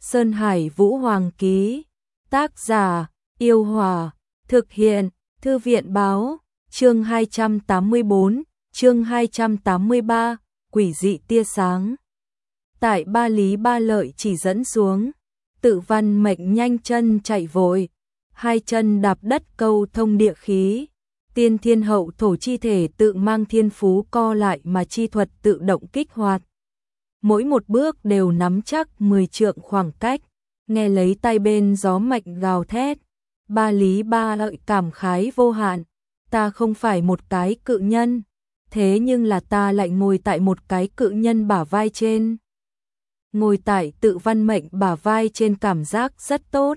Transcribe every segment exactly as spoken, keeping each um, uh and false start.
Sơn Hải Vũ Hoàng ký. Tác giả: Yêu Hòa. Thực hiện: Thư viện báo. Chương hai trăm tám mươi bốn, chương hai trăm tám mươi ba, quỷ dị tia sáng. Tại Ba Lý Ba Lợi chỉ dẫn xuống, Tự Văn Mệnh nhanh chân chạy vội, hai chân đạp đất câu thông địa khí. Tiên Thiên Hậu Thổ chi thể tự mang thiên phú co lại mà chi thuật tự động kích hoạt. Mỗi một bước đều nắm chắc mười trượng khoảng cách, nghe lấy tai bên gió mạnh gào thét. Ba Lý Ba Lợi cảm khái vô hạn, ta không phải một cái cự nhân, thế nhưng là ta lại ngồi tại một cái cự nhân bả vai trên. Ngồi tại Tự Văn Mệnh bả vai trên cảm giác rất tốt.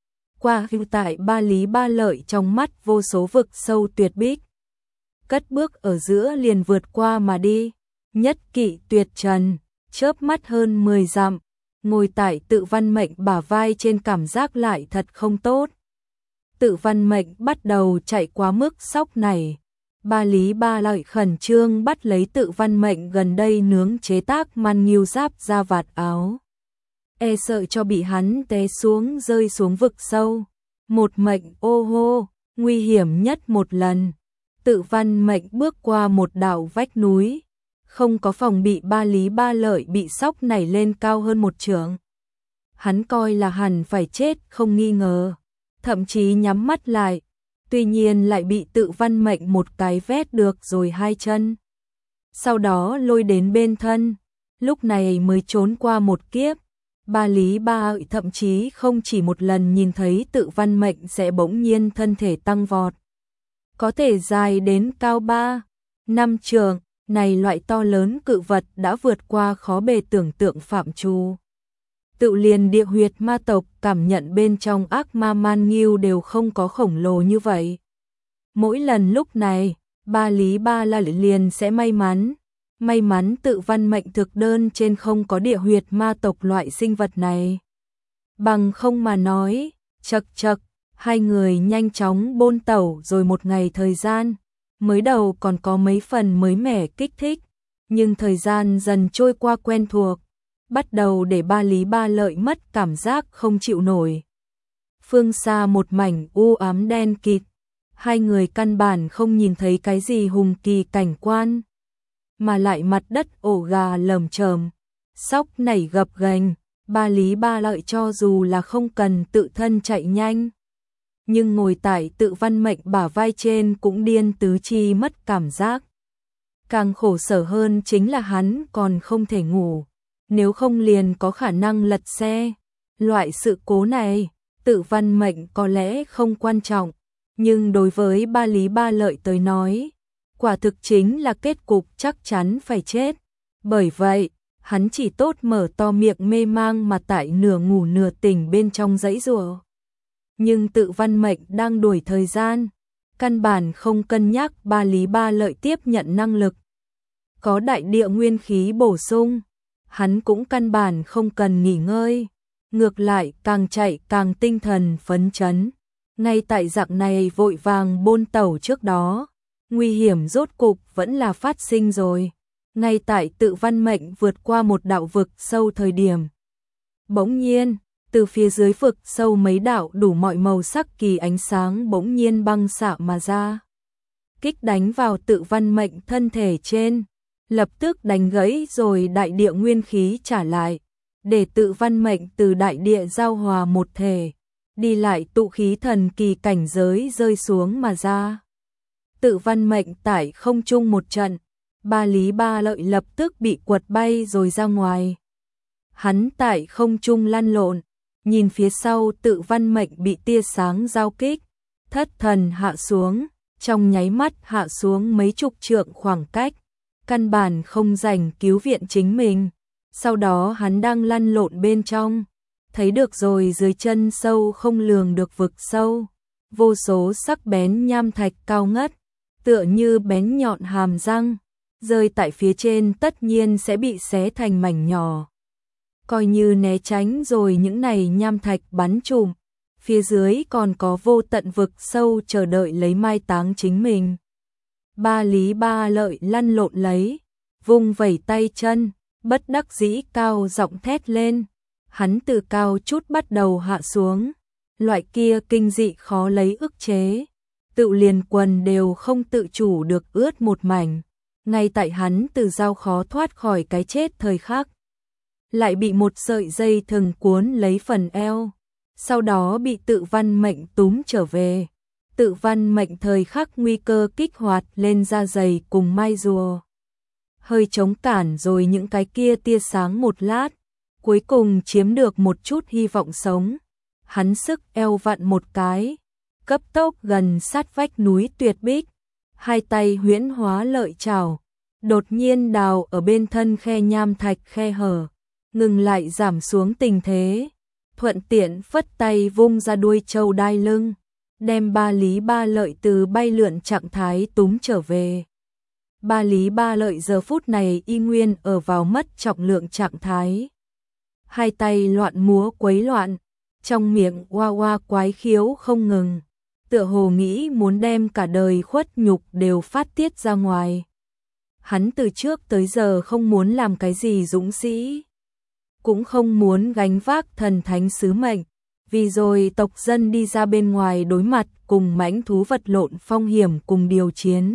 Qua hưu tại Ba Lý Ba Lợi trong mắt vô số vực sâu tuyệt bích. Cất bước ở giữa liền vượt qua mà đi, nhất kỵ tuyệt trần, chớp mắt hơn mười dặm. Ngồi tại Tự Văn Mệnh bả vai trên cảm giác lại thật không tốt. Tự Văn Mệnh bắt đầu chạy quá mức sóc này. Ba Lý Ba Lợi khẩn trương bắt lấy Tự Văn Mệnh gần đây nướng chế tác man nghiêu giáp ra vạt áo. E sợ cho bị hắn té xuống rơi xuống vực sâu. Một mệnh ô hô, nguy hiểm nhất một lần. Tự Văn Mệnh bước qua một đạo vách núi. Không có phòng bị Ba Lý Ba Lợi bị sóc nảy lên cao hơn một trượng. Hắn coi là hẳn phải chết không nghi ngờ. Thậm chí nhắm mắt lại. Tuy nhiên lại bị Tự Văn Mệnh một cái vét được rồi hai chân. Sau đó lôi đến bên thân. Lúc này mới trốn qua một kiếp. Ba Lý Ba Lợi thậm chí không chỉ một lần nhìn thấy Tự Văn Mệnh sẽ bỗng nhiên thân thể tăng vọt. Có thể dài đến cao ba, năm trượng, này loại to lớn cự vật đã vượt qua khó bề tưởng tượng phạm trù. Tự liền địa huyệt ma tộc cảm nhận bên trong ác ma man nghiêu đều không có khổng lồ như vậy. Mỗi lần lúc này, Ba Lý Ba Lợi liền sẽ may mắn. May mắn Tự Văn Mệnh thực đơn trên không có địa huyệt ma tộc loại sinh vật này. Bằng không mà nói, chật chật, hai người nhanh chóng bôn tẩu rồi một ngày thời gian. Mới đầu còn có mấy phần mới mẻ kích thích, nhưng thời gian dần trôi qua quen thuộc, bắt đầu để Ba Lý Ba Lợi mất cảm giác không chịu nổi. Phương xa một mảnh u ám đen kịt, hai người căn bản không nhìn thấy cái gì hùng kỳ cảnh quan, mà lại mặt đất ổ gà lởm chởm, sóc nảy gập ghềnh. Ba Lý Ba Lợi cho dù là không cần tự thân chạy nhanh, nhưng ngồi tại Tự Văn Mệnh bả vai trên cũng điên tứ chi mất cảm giác. Càng khổ sở hơn chính là hắn còn không thể ngủ, nếu không liền có khả năng lật xe. Loại sự cố này, Tự Văn Mệnh có lẽ không quan trọng, nhưng đối với Ba Lý Ba Lợi tới nói, quả thực chính là kết cục chắc chắn phải chết. Bởi vậy, hắn chỉ tốt mở to miệng mê mang mà tại nửa ngủ nửa tỉnh bên trong giãy giụa. Nhưng Tự Văn Mệnh đang đuổi thời gian, căn bản không cân nhắc Ba Lý Ba Lợi tiếp nhận năng lực. Có đại địa nguyên khí bổ sung, hắn cũng căn bản không cần nghỉ ngơi, ngược lại càng chạy càng tinh thần phấn chấn. Ngay tại dạng này vội vàng bôn tẩu trước đó, nguy hiểm rốt cục vẫn là phát sinh rồi. Ngay tại Tự Văn Mệnh vượt qua một đạo vực sâu thời điểm, bỗng nhiên, từ phía dưới vực sâu mấy đạo đủ mọi màu sắc kỳ ánh sáng bỗng nhiên băng xạ mà ra. Kích đánh vào Tự Văn Mệnh thân thể trên, lập tức đánh gãy rồi đại địa nguyên khí trả lại, để Tự Văn Mệnh từ đại địa giao hòa một thể, đi lại tụ khí thần kỳ cảnh giới rơi xuống mà ra. Tự Văn Mệnh tại không trung một trận, Ba Lý Ba Lợi lập tức bị quật bay rồi ra ngoài. Hắn tại không trung lăn lộn, nhìn phía sau Tự Văn Mệnh bị tia sáng giao kích, thất thần hạ xuống, trong nháy mắt hạ xuống mấy chục trượng khoảng cách, căn bản không rảnh cứu viện chính mình. Sau đó hắn đang lăn lộn bên trong, thấy được rồi dưới chân sâu không lường được vực sâu, vô số sắc bén nham thạch cao ngất, tựa như bén nhọn hàm răng, rơi tại phía trên tất nhiên sẽ bị xé thành mảnh nhỏ. Coi như né tránh rồi những này nham thạch bắn trùm, phía dưới còn có vô tận vực sâu chờ đợi lấy mai táng chính mình. Ba Lý Ba Lợi lăn lộn lấy, vung vẩy tay chân, bất đắc dĩ cao giọng thét lên, hắn từ cao chút bắt đầu hạ xuống, loại kia kinh dị khó lấy ức chế, tự liền quần đều không tự chủ được ướt một mảnh, ngay tại hắn từ dao khó thoát khỏi cái chết thời khắc, lại bị một sợi dây thừng cuốn lấy phần eo, sau đó bị Tự Văn Mệnh túm trở về. Tự Văn Mệnh thời khắc nguy cơ kích hoạt lên da giày cùng mai rùa, hơi chống cản rồi những cái kia tia sáng một lát, cuối cùng chiếm được một chút hy vọng sống. Hắn sức eo vặn một cái, cấp tốc gần sát vách núi Tuyệt Bích, hai tay huyễn hóa lợi chảo, đột nhiên đào ở bên thân khe nham thạch khe hở, ngừng lại giảm xuống tình thế, thuận tiện phất tay vung ra đuôi trâu đai lưng, đem Ba Lý Ba Lợi từ bay lượn trạng thái túm trở về. Ba Lý Ba Lợi giờ phút này y nguyên ở vào mất trọng lượng trạng thái, hai tay loạn múa quấy loạn, trong miệng oa oa quái khiếu không ngừng, tựa hồ nghĩ muốn đem cả đời khuất nhục đều phát tiết ra ngoài. Hắn từ trước tới giờ không muốn làm cái gì dũng sĩ, cũng không muốn gánh vác thần thánh sứ mệnh, vì rồi tộc dân đi ra bên ngoài đối mặt cùng mãnh thú vật lộn phong hiểm cùng điều chiến.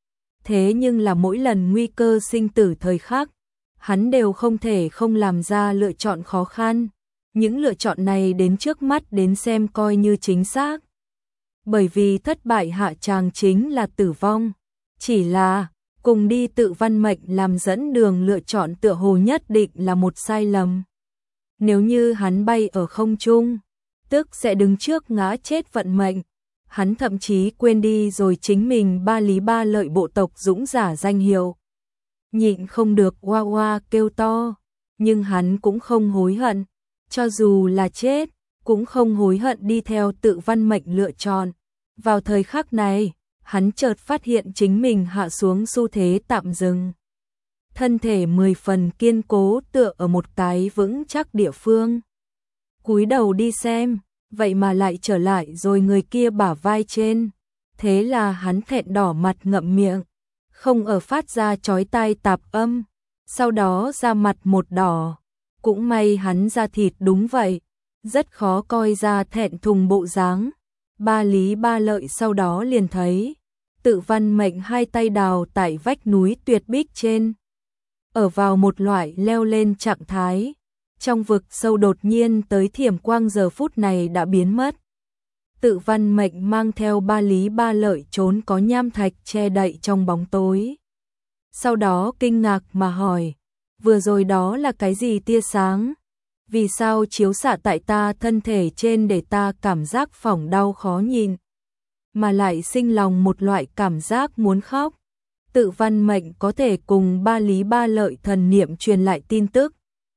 Thế nhưng là mỗi lần nguy cơ sinh tử thời khắc, hắn đều không thể không làm ra lựa chọn khó khăn. Những lựa chọn này đến trước mắt đến xem coi như chính xác. Bởi vì thất bại hạ tràng chính là tử vong. Chỉ là, cùng đi Tự Văn Mệnh làm dẫn đường lựa chọn tựa hồ nhất định là một sai lầm. Nếu như hắn bay ở không trung, tức sẽ đứng trước ngã chết vận mệnh. Hắn thậm chí quên đi rồi chính mình Ba Lý Ba Lợi bộ tộc dũng giả danh hiệu. Nhịn không được oa oa kêu to, nhưng hắn cũng không hối hận. Cho dù là chết, cũng không hối hận đi theo Tự Văn Mệnh lựa chọn. Vào thời khắc này, hắn chợt phát hiện chính mình hạ xuống xu thế tạm dừng. Thân thể mười phần kiên cố tựa ở một cái vững chắc địa phương. Cúi đầu đi xem, vậy mà lại trở lại rồi người kia bả vai trên. Thế là hắn thẹn đỏ mặt ngậm miệng, không ở phát ra chói tai tạp âm, sau đó ra mặt một đỏ. Cũng may hắn da thịt đúng vậy, rất khó coi ra thẹn thùng bộ dáng. Ba Lý Ba Lợi sau đó liền thấy Tự Văn Mệnh hai tay đào tại vách núi Tuyệt Bích trên, ở vào một loại leo lên trạng thái. Trong vực sâu đột nhiên tới thiểm quang giờ phút này đã biến mất. Tự Văn Mệnh mang theo Ba Lý Ba Lợi trốn có nham thạch che đậy trong bóng tối. Sau đó kinh ngạc mà hỏi, vừa rồi đó là cái gì tia sáng? Vì sao chiếu xạ tại ta thân thể trên để ta cảm giác phỏng đau khó nhìn, mà lại sinh lòng một loại cảm giác muốn khóc? Tự Văn Mệnh có thể cùng Ba Lý Ba Lợi thần niệm truyền lại tin tức.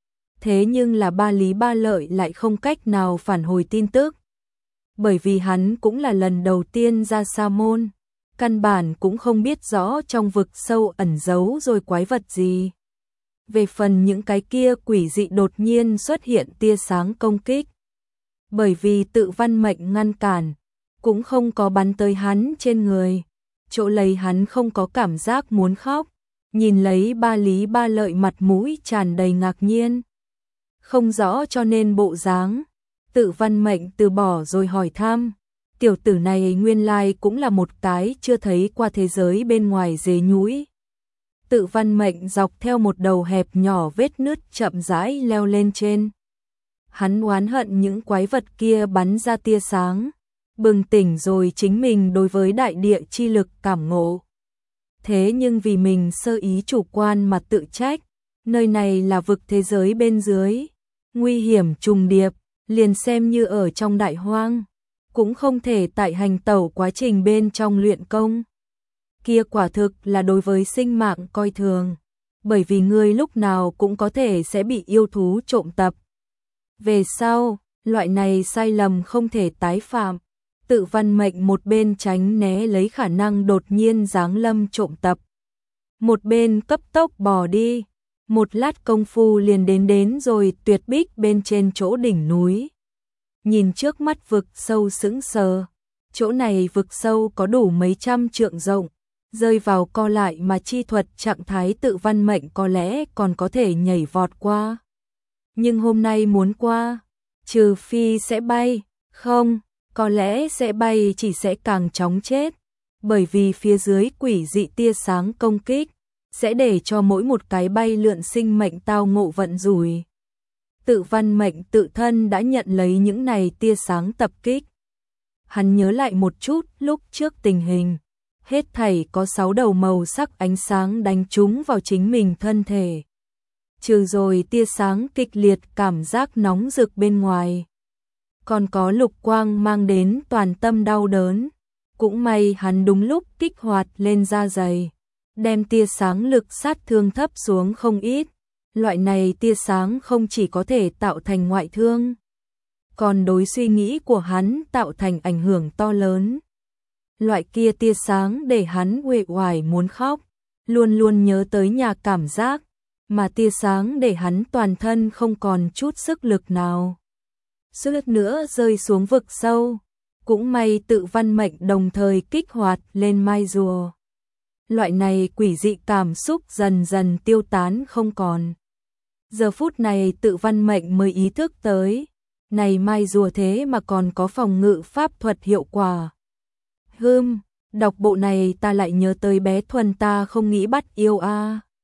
Thế nhưng là Ba Lý Ba Lợi lại không cách nào phản hồi tin tức. Bởi vì hắn cũng là lần đầu tiên ra Sa môn, căn bản cũng không biết rõ trong vực sâu ẩn giấu rồi quái vật gì. Về phần những cái kia quỷ dị đột nhiên xuất hiện tia sáng công kích, bởi vì Tự Văn Mệnh ngăn cản, cũng không có bắn tới hắn trên người, chỗ lấy hắn không có cảm giác muốn khóc. Nhìn lấy Ba Lý Ba Lợi mặt mũi tràn đầy ngạc nhiên, không rõ cho nên bộ dáng, Tự Văn Mệnh từ bỏ rồi hỏi thăm, tiểu tử này nguyên lai cũng là một cái chưa thấy qua thế giới bên ngoài dế nhũi. Tự Văn Mệnh dọc theo một đầu hẹp nhỏ vết nứt chậm rãi leo lên trên. Hắn oán hận những quái vật kia bắn ra tia sáng, bừng tỉnh rồi chính mình đối với đại địa chi lực cảm ngộ. Thế nhưng vì mình sơ ý chủ quan mà tự trách, nơi này là vực thế giới bên dưới, nguy hiểm trùng điệp, liền xem như ở trong đại hoang, cũng không thể tại hành tẩu quá trình bên trong luyện công. Kia quả thực là đối với sinh mạng coi thường, bởi vì người lúc nào cũng có thể sẽ bị yêu thú trộm tập. Về sau, loại này sai lầm không thể tái phạm. Tự Văn Mệnh một bên tránh né lấy khả năng đột nhiên giáng lâm trộm tập, một bên cấp tốc bò đi. Một lát công phu liền đến đến rồi Tuyệt Bích bên trên chỗ đỉnh núi. Nhìn trước mắt vực sâu sững sờ, chỗ này vực sâu có đủ mấy trăm trượng rộng, rơi vào co lại mà chi thuật trạng thái Tự Văn Mệnh có lẽ còn có thể nhảy vọt qua. nhưng hôm nay muốn qua, trừ phi sẽ bay, không, có lẽ sẽ bay chỉ sẽ càng chóng chết, bởi vì phía dưới quỷ dị tia sáng công kích, sẽ để cho mỗi một cái bay lượn sinh mệnh tao ngộ vận rủi. Tự Văn Mệnh tự thân đã nhận lấy những này tia sáng tập kích. Hắn nhớ lại một chút lúc trước tình hình, hết thảy có sáu đầu màu sắc ánh sáng đánh trúng vào chính mình thân thể. Trừ rồi tia sáng kịch liệt cảm giác nóng rực bên ngoài, còn có lục quang mang đến toàn tâm đau đớn. Cũng may hắn đúng lúc kích hoạt lên da dày, đem tia sáng lực sát thương thấp xuống không ít. Loại này tia sáng không chỉ có thể tạo thành ngoại thương, còn đối suy nghĩ của hắn tạo thành ảnh hưởng to lớn. Loại kia tia sáng để hắn uể oải muốn khóc, luôn luôn nhớ tới nhà cảm giác, mà tia sáng để hắn toàn thân không còn chút sức lực nào. Suýt nữa rơi xuống vực sâu, cũng may Tự Văn Mệnh đồng thời kích hoạt lên mai rùa. Loại này quỷ dị cảm xúc dần dần tiêu tán không còn. Giờ phút này Tự Văn Mệnh mới ý thức tới, này mai rùa thế mà còn có phòng ngự pháp thuật hiệu quả. Hừm, đọc bộ này ta lại nhớ tới bé Thuần ta không nghĩ bắt yêu a.